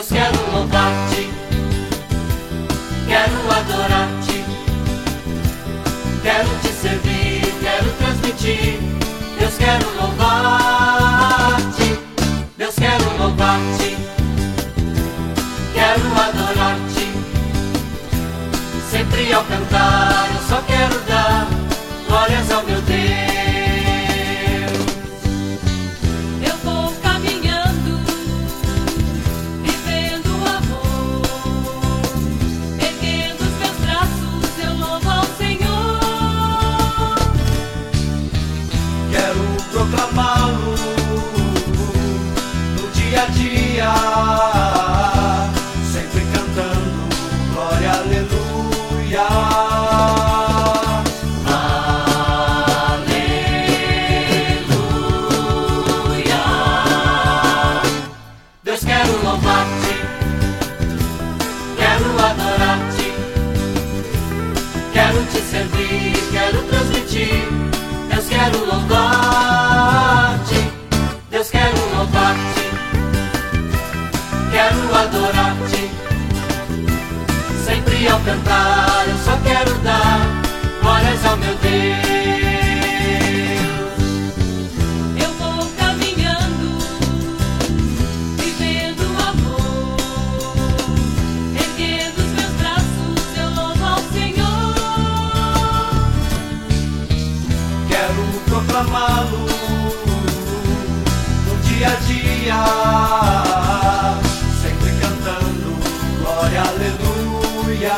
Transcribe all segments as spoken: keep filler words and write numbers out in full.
Deus, quero louvar-te, quero adorar-te, quero te servir, quero transmitir. Deus, quero louvar-te, Deus, quero louvar-te, quero adorar-te. Sempre ao cantar eu só quero dar glórias ao meu Deus. Eu vou caminhando, vivendo o amor, erguendo os meus braços, eu louvo ao Senhor. Quero proclamá-lo no dia a dia, sempre cantando glória, aleluia. Quero te servir, quero transmitir. Deus, quero louvar-te, Deus, quero louvar-te, quero adorar-te. Sempre ao cantar eu só quero dar glórias ao meu Deus. Eu vou caminhando, vivendo o amor, erguendo os meus braços, eu louvo ao Senhor. Quero proclamá-lo no dia a dia, sempre cantando glória, aleluia.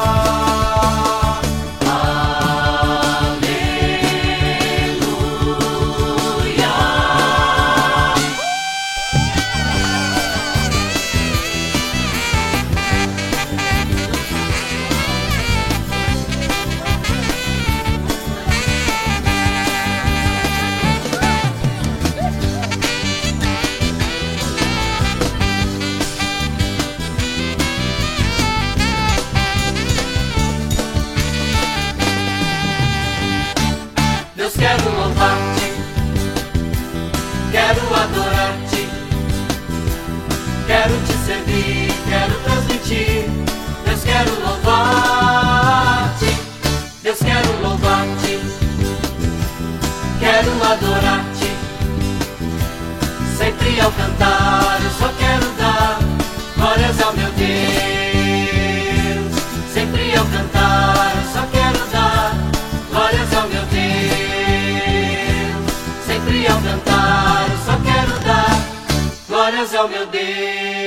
Deus, quero louvar-te, quero adorar-te, quero te servir, quero transmitir. Deus, quero louvar-te, Deus, quero louvar-te, quero adorar-te. Sempre ao cantar eu só quero dar glórias ao meu Deus. Sempre ao cantar eu só quero dar glórias ao meu Deus. Sempre ao cantar eu só quero dar glórias ao meu Deus.